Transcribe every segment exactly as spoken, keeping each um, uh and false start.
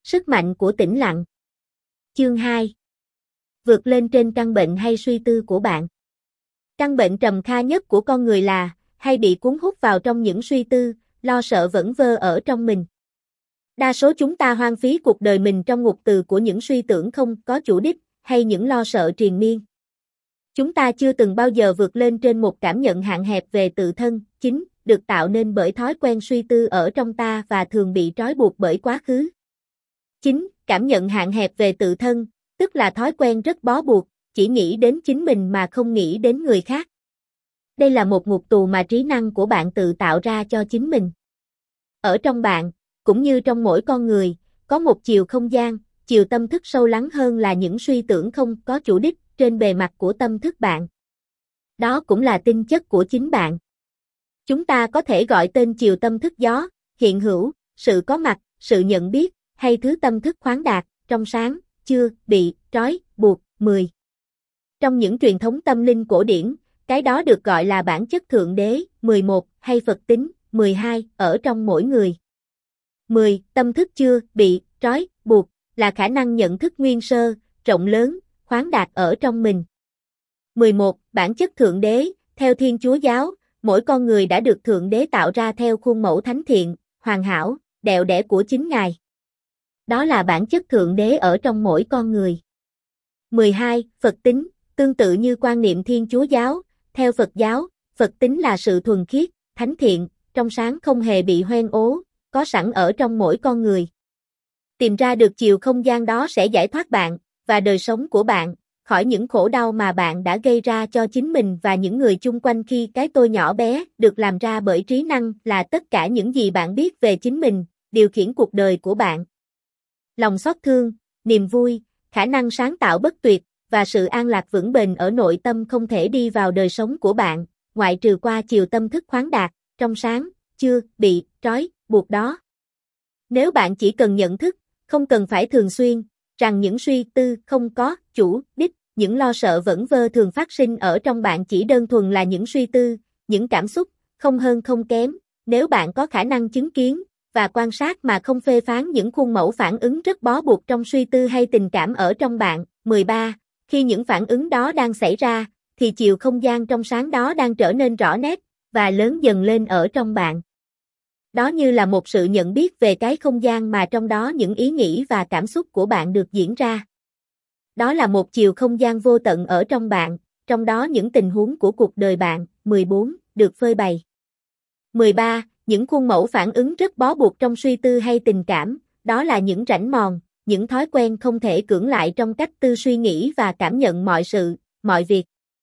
Sức mạnh của tĩnh lặng. Chương hai. Vượt lên trên căn bệnh hay suy tư của bạn. Căn bệnh trầm kha nhất của con người là hay bị cuốn hút vào trong những suy tư, lo sợ vẩn vơ ở trong mình. Đa số chúng ta hoang phí cuộc đời mình trong ngục từ của những suy tưởng không có chủ đích hay những lo sợ triền miên. Chúng ta chưa từng bao giờ vượt lên trên một cảm nhận hạn hẹp về tự thân, chính, được tạo nên bởi thói quen suy tư ở trong ta và thường bị trói buộc bởi quá khứ. Chính, cảm nhận hạn hẹp về tự thân, tức là thói quen rất bó buộc, chỉ nghĩ đến chính mình mà không nghĩ đến người khác. Đây là một ngục tù mà trí năng của bạn tự tạo ra cho chính mình. Ở trong bạn, cũng như trong mỗi con người, có một chiều không gian, chiều tâm thức sâu lắng hơn là những suy tưởng không có chủ đích trên bề mặt của tâm thức bạn. Đó cũng là tinh chất của chính bạn. Chúng ta có thể gọi tên chiều tâm thức gió, hiện hữu, sự có mặt, sự nhận biết, hay thứ tâm thức khoáng đạt, trong sáng, chưa bị trói, buộc, mười. Trong những truyền thống tâm linh cổ điển, cái đó được gọi là bản chất thượng đế, mười một, hay Phật tính, mười hai, ở trong mỗi người. mười. Tâm thức chưa bị trói, buộc, là khả năng nhận thức nguyên sơ, rộng lớn, khoáng đạt ở trong mình. mười một. Bản chất thượng đế, theo Thiên Chúa giáo, mỗi con người đã được thượng đế tạo ra theo khuôn mẫu thánh thiện, hoàn hảo, đẹo đẽ của chính Ngài. Đó là bản chất thượng đế ở trong mỗi con người. mười hai. Phật tính, tương tự như quan niệm Thiên Chúa giáo, theo Phật giáo, Phật tính là sự thuần khiết, thánh thiện, trong sáng không hề bị hoen ố, có sẵn ở trong mỗi con người. Tìm ra được chiều không gian đó sẽ giải thoát bạn, và đời sống của bạn, khỏi những khổ đau mà bạn đã gây ra cho chính mình và những người chung quanh khi cái tôi nhỏ bé được làm ra bởi trí năng là tất cả những gì bạn biết về chính mình, điều khiển cuộc đời của bạn. Lòng xót thương, niềm vui, khả năng sáng tạo bất tuyệt, và sự an lạc vững bền ở nội tâm không thể đi vào đời sống của bạn, ngoại trừ qua chiều tâm thức khoáng đạt, trong sáng, chưa bị trói, buộc đó. Nếu bạn chỉ cần nhận thức, không cần phải thường xuyên, rằng những suy tư không có chủ đích, những lo sợ vẩn vơ thường phát sinh ở trong bạn chỉ đơn thuần là những suy tư, những cảm xúc, không hơn không kém, nếu bạn có khả năng chứng kiến và quan sát mà không phê phán những khuôn mẫu phản ứng rất bó buộc trong suy tư hay tình cảm ở trong bạn. mười ba. Khi những phản ứng đó đang xảy ra, thì chiều không gian trong sáng đó đang trở nên rõ nét và lớn dần lên ở trong bạn. Đó như là một sự nhận biết về cái không gian mà trong đó những ý nghĩ và cảm xúc của bạn được diễn ra. Đó là một chiều không gian vô tận ở trong bạn, trong đó những tình huống của cuộc đời bạn, mười bốn, được phơi bày. mười ba. Những khuôn mẫu phản ứng rất bó buộc trong suy tư hay tình cảm, đó là những rãnh mòn, những thói quen không thể cưỡng lại trong cách tư suy nghĩ và cảm nhận mọi sự, mọi việc.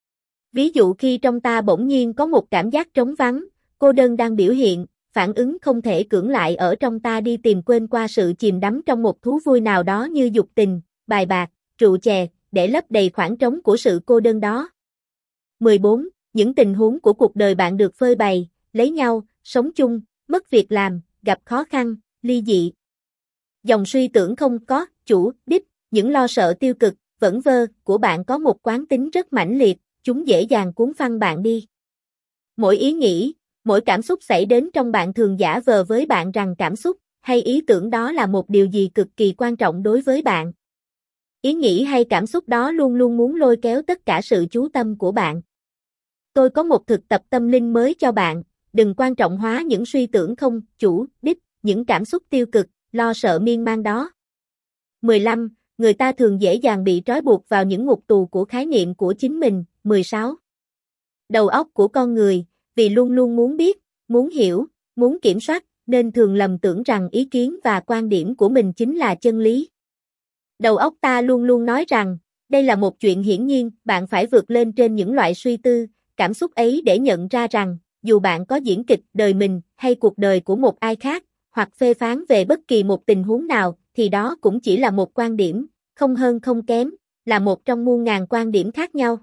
Ví dụ khi trong ta bỗng nhiên có một cảm giác trống vắng, cô đơn đang biểu hiện, phản ứng không thể cưỡng lại ở trong ta đi tìm quên qua sự chìm đắm trong một thú vui nào đó như dục tình, bài bạc, rượu chè, để lấp đầy khoảng trống của sự cô đơn đó. mười bốn. Những tình huống của cuộc đời bạn được phơi bày, lấy nhau, sống chung, mất việc làm, gặp khó khăn, ly dị. Dòng suy tưởng không có chủ đích, những lo sợ tiêu cực, vẩn vơ của bạn có một quán tính rất mãnh liệt, chúng dễ dàng cuốn phăng bạn đi. Mỗi ý nghĩ, mỗi cảm xúc xảy đến trong bạn thường giả vờ với bạn rằng cảm xúc hay ý tưởng đó là một điều gì cực kỳ quan trọng đối với bạn. Ý nghĩ hay cảm xúc đó luôn luôn muốn lôi kéo tất cả sự chú tâm của bạn. Tôi có một thực tập tâm linh mới cho bạn, đừng quan trọng hóa những suy tưởng không chủ đích, những cảm xúc tiêu cực, lo sợ miên man đó. mười lăm. Người ta thường dễ dàng bị trói buộc vào những ngục tù của khái niệm của chính mình. mười sáu. Đầu óc của con người, vì luôn luôn muốn biết, muốn hiểu, muốn kiểm soát, nên thường lầm tưởng rằng ý kiến và quan điểm của mình chính là chân lý. Đầu óc ta luôn luôn nói rằng, đây là một chuyện hiển nhiên, bạn phải vượt lên trên những loại suy tư, cảm xúc ấy để nhận ra rằng, dù bạn có diễn kịch đời mình hay cuộc đời của một ai khác, hoặc phê phán về bất kỳ một tình huống nào, thì đó cũng chỉ là một quan điểm, không hơn không kém, là một trong muôn ngàn quan điểm khác nhau.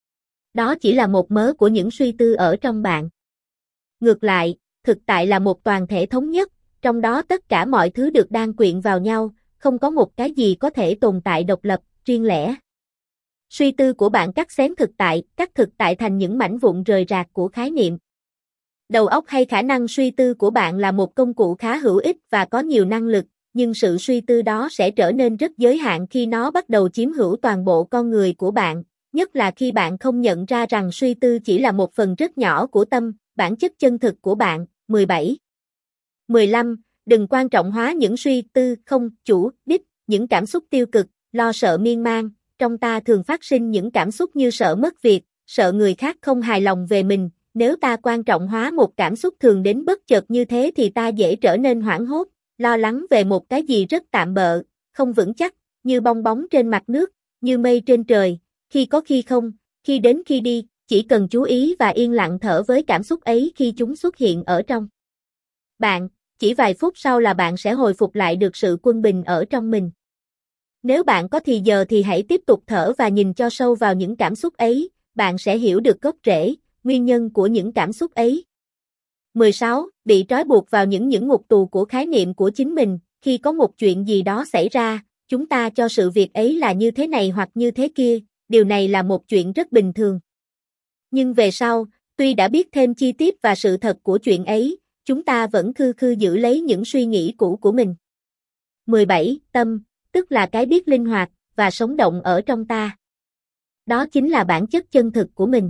Đó chỉ là một mớ của những suy tư ở trong bạn. Ngược lại, thực tại là một toàn thể thống nhất, trong đó tất cả mọi thứ được đan quyện vào nhau, không có một cái gì có thể tồn tại độc lập, riêng lẻ. Suy tư của bạn cắt xén thực tại, cắt thực tại thành những mảnh vụn rời rạc của khái niệm. Đầu óc hay khả năng suy tư của bạn là một công cụ khá hữu ích và có nhiều năng lực, nhưng sự suy tư đó sẽ trở nên rất giới hạn khi nó bắt đầu chiếm hữu toàn bộ con người của bạn, nhất là khi bạn không nhận ra rằng suy tư chỉ là một phần rất nhỏ của tâm, bản chất chân thực của bạn. mười bảy. mười lăm. Đừng quan trọng hóa những suy tư không chủ đích, những cảm xúc tiêu cực, lo sợ miên man. Trong ta thường phát sinh những cảm xúc như sợ mất việc, sợ người khác không hài lòng về mình. Nếu ta quan trọng hóa một cảm xúc thường đến bất chợt như thế thì ta dễ trở nên hoảng hốt, lo lắng về một cái gì rất tạm bợ, không vững chắc, như bong bóng trên mặt nước, như mây trên trời, khi có khi không, khi đến khi đi, chỉ cần chú ý và yên lặng thở với cảm xúc ấy khi chúng xuất hiện ở trong bạn, chỉ vài phút sau là bạn sẽ hồi phục lại được sự quân bình ở trong mình. Nếu bạn có thì giờ thì hãy tiếp tục thở và nhìn cho sâu vào những cảm xúc ấy, bạn sẽ hiểu được gốc rễ, nguyên nhân của những cảm xúc ấy. mười sáu. Bị trói buộc vào những những ngục tù của khái niệm của chính mình, khi có một chuyện gì đó xảy ra, chúng ta cho sự việc ấy là như thế này hoặc như thế kia, điều này là một chuyện rất bình thường. Nhưng về sau, tuy đã biết thêm chi tiết và sự thật của chuyện ấy, chúng ta vẫn khư khư giữ lấy những suy nghĩ cũ của mình. mười bảy. Tâm, tức là cái biết linh hoạt và sống động ở trong ta. Đó chính là bản chất chân thực của mình.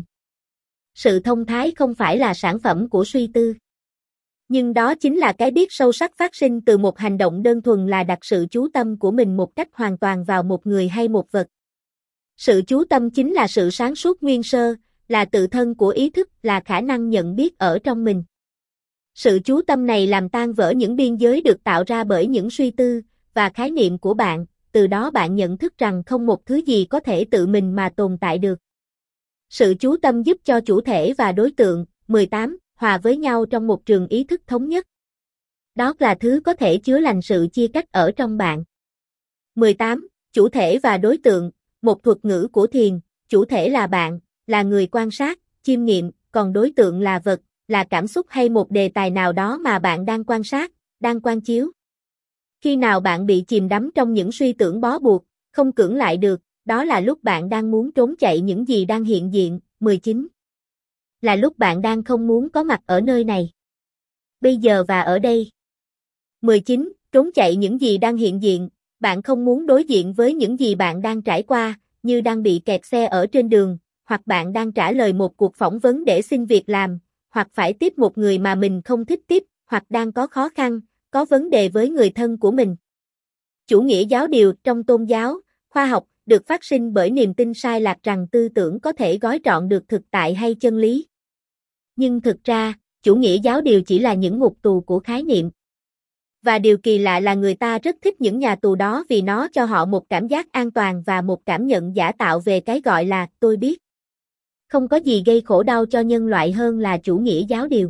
Sự thông thái không phải là sản phẩm của suy tư. Nhưng đó chính là cái biết sâu sắc phát sinh từ một hành động đơn thuần là đặt sự chú tâm của mình một cách hoàn toàn vào một người hay một vật. Sự chú tâm chính là sự sáng suốt nguyên sơ, là tự thân của ý thức, là khả năng nhận biết ở trong mình. Sự chú tâm này làm tan vỡ những biên giới được tạo ra bởi những suy tư và khái niệm của bạn, từ đó bạn nhận thức rằng không một thứ gì có thể tự mình mà tồn tại được. Sự chú tâm giúp cho chủ thể và đối tượng, mười tám, hòa với nhau trong một trường ý thức thống nhất. Đó là thứ có thể chữa lành sự chia cách ở trong bạn. mười tám. Chủ thể và đối tượng, một thuật ngữ của thiền, chủ thể là bạn, là người quan sát, chiêm nghiệm, còn đối tượng là vật, là cảm xúc hay một đề tài nào đó mà bạn đang quan sát, đang quan chiếu. Khi nào bạn bị chìm đắm trong những suy tưởng bó buộc, không cưỡng lại được, đó là lúc bạn đang muốn trốn chạy những gì đang hiện diện. mười chín. Là lúc bạn đang không muốn có mặt ở nơi này, bây giờ và ở đây. mười chín. Trốn chạy những gì đang hiện diện, bạn không muốn đối diện với những gì bạn đang trải qua, như đang bị kẹt xe ở trên đường, hoặc bạn đang trả lời một cuộc phỏng vấn để xin việc làm, hoặc phải tiếp một người mà mình không thích tiếp, hoặc đang có khó khăn, có vấn đề với người thân của mình. Chủ nghĩa giáo điều trong tôn giáo, khoa học, được phát sinh bởi niềm tin sai lạc rằng tư tưởng có thể gói trọn được thực tại hay chân lý. Nhưng thực ra, chủ nghĩa giáo điều chỉ là những ngục tù của khái niệm. Và điều kỳ lạ là người ta rất thích những nhà tù đó vì nó cho họ một cảm giác an toàn và một cảm nhận giả tạo về cái gọi là tôi biết. Không có gì gây khổ đau cho nhân loại hơn là chủ nghĩa giáo điều.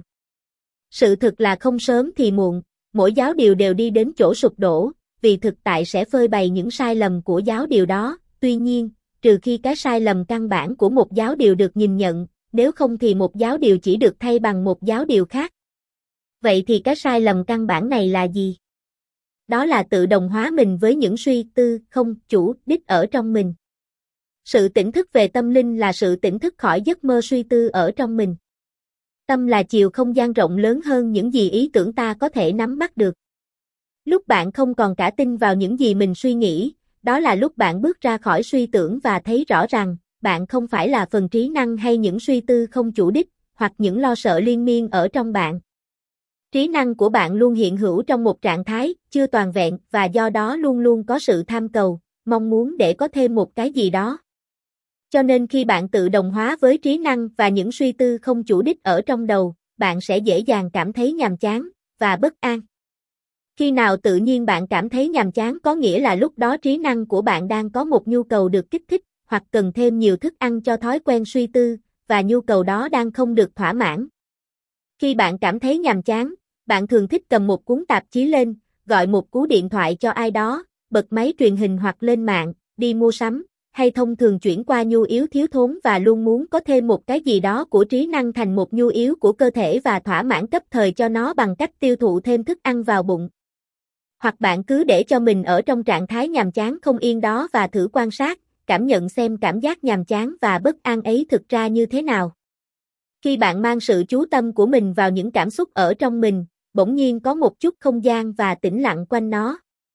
Sự thực là không sớm thì muộn, mỗi giáo điều đều đi đến chỗ sụp đổ, vì thực tại sẽ phơi bày những sai lầm của giáo điều đó. Tuy nhiên, trừ khi cái sai lầm căn bản của một giáo điều được nhìn nhận, nếu không thì một giáo điều chỉ được thay bằng một giáo điều khác. Vậy thì cái sai lầm căn bản này là gì? Đó là tự đồng hóa mình với những suy tư không chủ đích ở trong mình. Sự tỉnh thức về tâm linh là sự tỉnh thức khỏi giấc mơ suy tư ở trong mình. Tâm là chiều không gian rộng lớn hơn những gì ý tưởng ta có thể nắm bắt được. Lúc bạn không còn cả tin vào những gì mình suy nghĩ, đó là lúc bạn bước ra khỏi suy tưởng và thấy rõ rằng, bạn không phải là phần trí năng hay những suy tư không chủ đích, hoặc những lo sợ liên miên ở trong bạn. Trí năng của bạn luôn hiện hữu trong một trạng thái chưa toàn vẹn và do đó luôn luôn có sự tham cầu, mong muốn để có thêm một cái gì đó. Cho nên khi bạn tự đồng hóa với trí năng và những suy tư không chủ đích ở trong đầu, bạn sẽ dễ dàng cảm thấy nhàm chán và bất an. Khi nào tự nhiên bạn cảm thấy nhàm chán có nghĩa là lúc đó trí năng của bạn đang có một nhu cầu được kích thích, hoặc cần thêm nhiều thức ăn cho thói quen suy tư, và nhu cầu đó đang không được thỏa mãn. Khi bạn cảm thấy nhàm chán, bạn thường thích cầm một cuốn tạp chí lên, gọi một cú điện thoại cho ai đó, bật máy truyền hình hoặc lên mạng, đi mua sắm, hay thông thường chuyển qua nhu yếu thiếu thốn và luôn muốn có thêm một cái gì đó của trí năng thành một nhu yếu của cơ thể và thỏa mãn cấp thời cho nó bằng cách tiêu thụ thêm thức ăn vào bụng. Hoặc bạn cứ để cho mình ở trong trạng thái nhàm chán không yên đó và thử quan sát, cảm nhận xem cảm giác nhàm chán và bất an ấy thực ra như thế nào. Khi bạn mang sự chú tâm của mình vào những cảm xúc ở trong mình, bỗng nhiên có một chút không gian và tĩnh lặng quanh nó.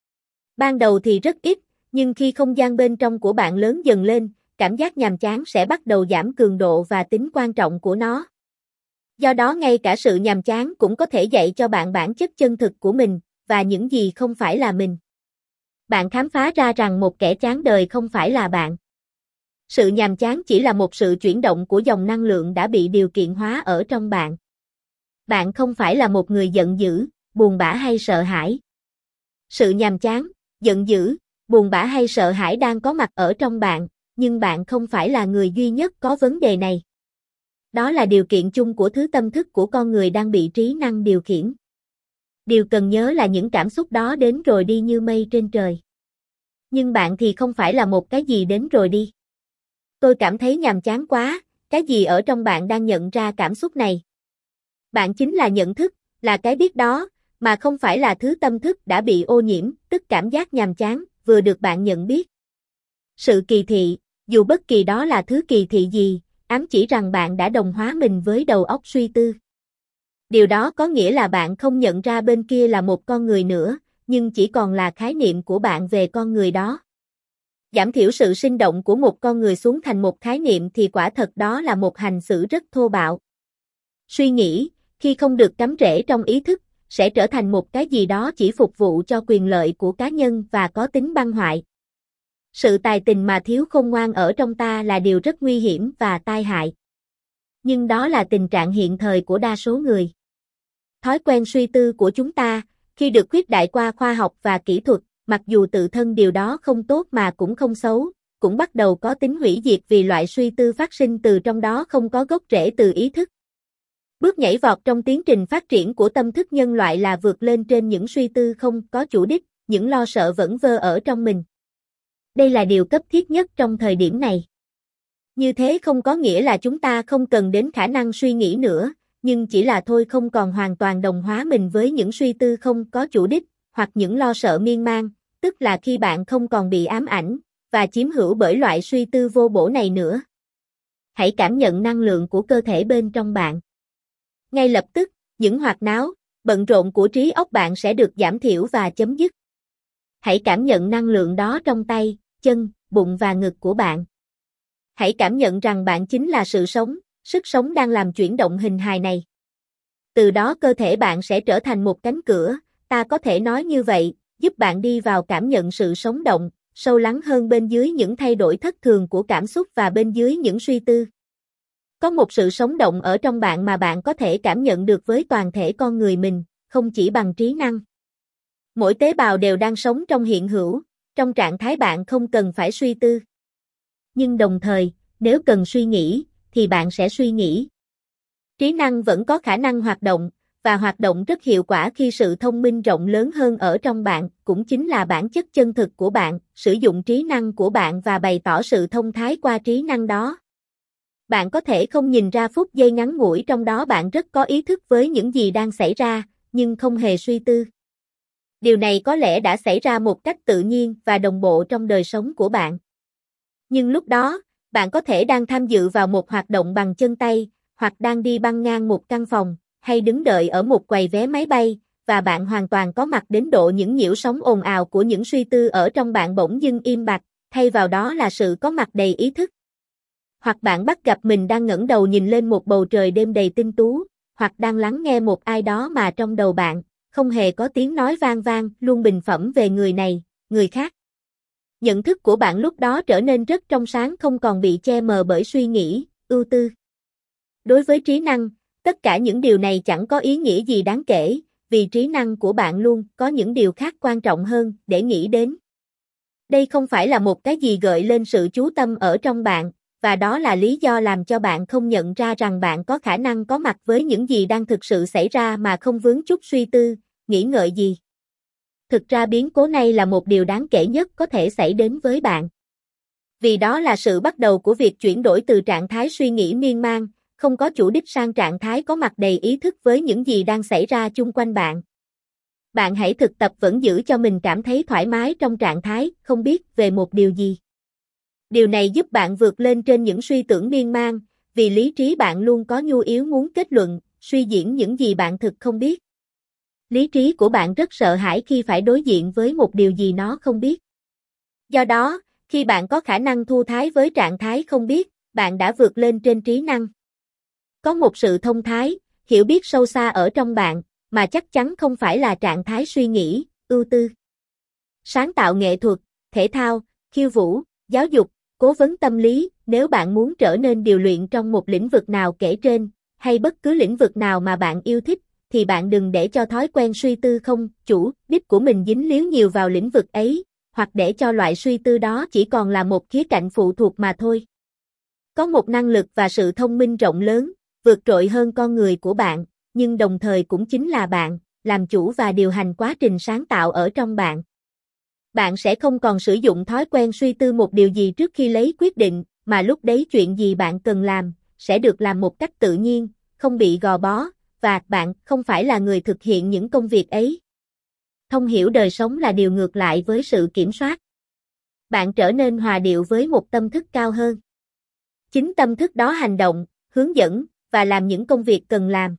Ban đầu thì rất ít, nhưng khi không gian bên trong của bạn lớn dần lên, cảm giác nhàm chán sẽ bắt đầu giảm cường độ và tính quan trọng của nó. Do đó ngay cả sự nhàm chán cũng có thể dạy cho bạn bản chất chân thực của mình, và những gì không phải là mình. Bạn khám phá ra rằng một kẻ chán đời không phải là bạn. Sự nhàm chán chỉ là một sự chuyển động của dòng năng lượng đã bị điều kiện hóa ở trong bạn. Bạn không phải là một người giận dữ, buồn bã hay sợ hãi. Sự nhàm chán, giận dữ, buồn bã hay sợ hãi đang có mặt ở trong bạn, nhưng bạn không phải là người duy nhất có vấn đề này. Đó là điều kiện chung của thứ tâm thức của con người đang bị trí năng điều khiển. Điều cần nhớ là những cảm xúc đó đến rồi đi như mây trên trời. Nhưng bạn thì không phải là một cái gì đến rồi đi. Tôi cảm thấy nhàm chán quá, cái gì ở trong bạn đang nhận ra cảm xúc này? Bạn chính là nhận thức, là cái biết đó, mà không phải là thứ tâm thức đã bị ô nhiễm, tức cảm giác nhàm chán, vừa được bạn nhận biết. Sự kỳ thị, dù bất kỳ đó là thứ kỳ thị gì, ám chỉ rằng bạn đã đồng hóa mình với đầu óc suy tư. Điều đó có nghĩa là bạn không nhận ra bên kia là một con người nữa, nhưng chỉ còn là khái niệm của bạn về con người đó. Giảm thiểu sự sinh động của một con người xuống thành một khái niệm thì quả thật đó là một hành xử rất thô bạo. Suy nghĩ, khi không được cắm rễ trong ý thức, sẽ trở thành một cái gì đó chỉ phục vụ cho quyền lợi của cá nhân và có tính băng hoại. Sự tài tình mà thiếu khôn ngoan ở trong ta là điều rất nguy hiểm và tai hại. Nhưng đó là tình trạng hiện thời của đa số người. Thói quen suy tư của chúng ta, khi được khuyết đại qua khoa học và kỹ thuật, mặc dù tự thân điều đó không tốt mà cũng không xấu, cũng bắt đầu có tính hủy diệt vì loại suy tư phát sinh từ trong đó không có gốc rễ từ ý thức. Bước nhảy vọt trong tiến trình phát triển của tâm thức nhân loại là vượt lên trên những suy tư không có chủ đích, những lo sợ vẩn vơ ở trong mình. Đây là điều cấp thiết nhất trong thời điểm này. Như thế không có nghĩa là chúng ta không cần đến khả năng suy nghĩ nữa, nhưng chỉ là thôi không còn hoàn toàn đồng hóa mình với những suy tư không có chủ đích, hoặc những lo sợ miên man, tức là khi bạn không còn bị ám ảnh, và chiếm hữu bởi loại suy tư vô bổ này nữa. Hãy cảm nhận năng lượng của cơ thể bên trong bạn. Ngay lập tức, những hoạt náo, bận rộn của trí óc bạn sẽ được giảm thiểu và chấm dứt. Hãy cảm nhận năng lượng đó trong tay, chân, bụng và ngực của bạn. Hãy cảm nhận rằng bạn chính là sự sống, sức sống đang làm chuyển động hình hài này. Từ đó cơ thể bạn sẽ trở thành một cánh cửa, ta có thể nói như vậy, giúp bạn đi vào cảm nhận sự sống động, sâu lắng hơn bên dưới những thay đổi thất thường của cảm xúc và bên dưới những suy tư. Có một sự sống động ở trong bạn mà bạn có thể cảm nhận được với toàn thể con người mình, không chỉ bằng trí năng. Mỗi tế bào đều đang sống trong hiện hữu, trong trạng thái bạn không cần phải suy tư. Nhưng đồng thời, nếu cần suy nghĩ, thì bạn sẽ suy nghĩ. Trí năng vẫn có khả năng hoạt động, và hoạt động rất hiệu quả khi sự thông minh rộng lớn hơn ở trong bạn, cũng chính là bản chất chân thực của bạn, sử dụng trí năng của bạn và bày tỏ sự thông thái qua trí năng đó. Bạn có thể không nhìn ra phút giây ngắn ngủi trong đó bạn rất có ý thức với những gì đang xảy ra, nhưng không hề suy tư. Điều này có lẽ đã xảy ra một cách tự nhiên và đồng bộ trong đời sống của bạn. Nhưng lúc đó, bạn có thể đang tham dự vào một hoạt động bằng chân tay, hoặc đang đi băng ngang một căn phòng, hay đứng đợi ở một quầy vé máy bay, và bạn hoàn toàn có mặt đến độ những nhiễu sóng ồn ào của những suy tư ở trong bạn bỗng dưng im bặt, thay vào đó là sự có mặt đầy ý thức. Hoặc bạn bắt gặp mình đang ngẩng đầu nhìn lên một bầu trời đêm đầy tinh tú, hoặc đang lắng nghe một ai đó mà trong đầu bạn, không hề có tiếng nói vang vang, luôn bình phẩm về người này, người khác. Nhận thức của bạn lúc đó trở nên rất trong sáng, không còn bị che mờ bởi suy nghĩ, ưu tư. Đối với trí năng, tất cả những điều này chẳng có ý nghĩa gì đáng kể, vì trí năng của bạn luôn có những điều khác quan trọng hơn để nghĩ đến. Đây không phải là một cái gì gợi lên sự chú tâm ở trong bạn, và đó là lý do làm cho bạn không nhận ra rằng bạn có khả năng có mặt với những gì đang thực sự xảy ra mà không vướng chút suy tư, nghĩ ngợi gì. Thực ra biến cố này là một điều đáng kể nhất có thể xảy đến với bạn. Vì đó là sự bắt đầu của việc chuyển đổi từ trạng thái suy nghĩ miên man, không có chủ đích sang trạng thái có mặt đầy ý thức với những gì đang xảy ra chung quanh bạn. Bạn hãy thực tập vẫn giữ cho mình cảm thấy thoải mái trong trạng thái không biết về một điều gì. Điều này giúp bạn vượt lên trên những suy tưởng miên man, vì lý trí bạn luôn có nhu yếu muốn kết luận, suy diễn những gì bạn thực không biết. Lý trí của bạn rất sợ hãi khi phải đối diện với một điều gì nó không biết. Do đó, khi bạn có khả năng thu thái với trạng thái không biết, bạn đã vượt lên trên trí năng. Có một sự thông thái, hiểu biết sâu xa ở trong bạn, mà chắc chắn không phải là trạng thái suy nghĩ, ưu tư. Sáng tạo nghệ thuật, thể thao, khiêu vũ, giáo dục, cố vấn tâm lý, nếu bạn muốn trở nên điều luyện trong một lĩnh vực nào kể trên, hay bất cứ lĩnh vực nào mà bạn yêu thích, thì bạn đừng để cho thói quen suy tư không chủ đích của mình dính líu nhiều vào lĩnh vực ấy, hoặc để cho loại suy tư đó chỉ còn là một khía cạnh phụ thuộc mà thôi. Có một năng lực và sự thông minh rộng lớn, vượt trội hơn con người của bạn, nhưng đồng thời cũng chính là bạn, làm chủ và điều hành quá trình sáng tạo ở trong bạn. Bạn sẽ không còn sử dụng thói quen suy tư một điều gì trước khi lấy quyết định, mà lúc đấy chuyện gì bạn cần làm, sẽ được làm một cách tự nhiên, không bị gò bó, và bạn không phải là người thực hiện những công việc ấy. Thông hiểu đời sống là điều ngược lại với sự kiểm soát. Bạn trở nên hòa điệu với một tâm thức cao hơn. Chính tâm thức đó hành động, hướng dẫn, và làm những công việc cần làm.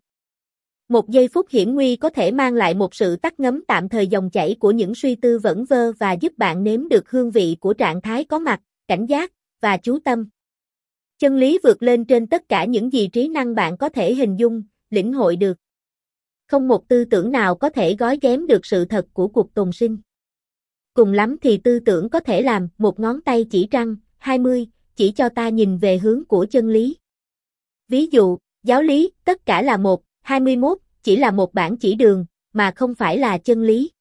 Một giây phút hiểm nguy có thể mang lại một sự tắt ngấm tạm thời dòng chảy của những suy tư vẩn vơ và giúp bạn nếm được hương vị của trạng thái có mặt, cảnh giác, và chú tâm. Chân lý vượt lên trên tất cả những gì trí năng bạn có thể hình dung, lĩnh hội được. Không một tư tưởng nào có thể gói ghém được sự thật của cuộc tồn sinh. Cùng lắm thì tư tưởng có thể làm một ngón tay chỉ trăng, hai mươi, chỉ cho ta nhìn về hướng của chân lý. Ví dụ, giáo lý, tất cả là một, hai mươi mốt, chỉ là một bản chỉ đường, mà không phải là chân lý.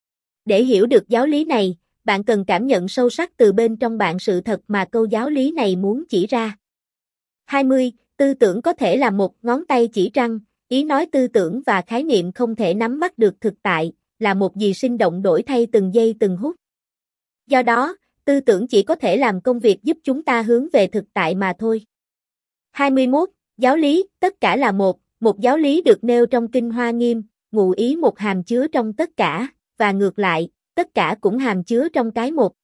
Để hiểu được giáo lý này, bạn cần cảm nhận sâu sắc từ bên trong bạn sự thật mà câu giáo lý này muốn chỉ ra. hai mươi. Tư tưởng có thể là một ngón tay chỉ trăng, ý nói tư tưởng và khái niệm không thể nắm bắt được thực tại, là một gì sinh động đổi thay từng giây từng phút. Do đó, tư tưởng chỉ có thể làm công việc giúp chúng ta hướng về thực tại mà thôi. hai mươi mốt. Giáo lý, tất cả là một, một giáo lý được nêu trong Kinh Hoa Nghiêm, ngụ ý một hàm chứa trong tất cả, và ngược lại, tất cả cũng hàm chứa trong cái một.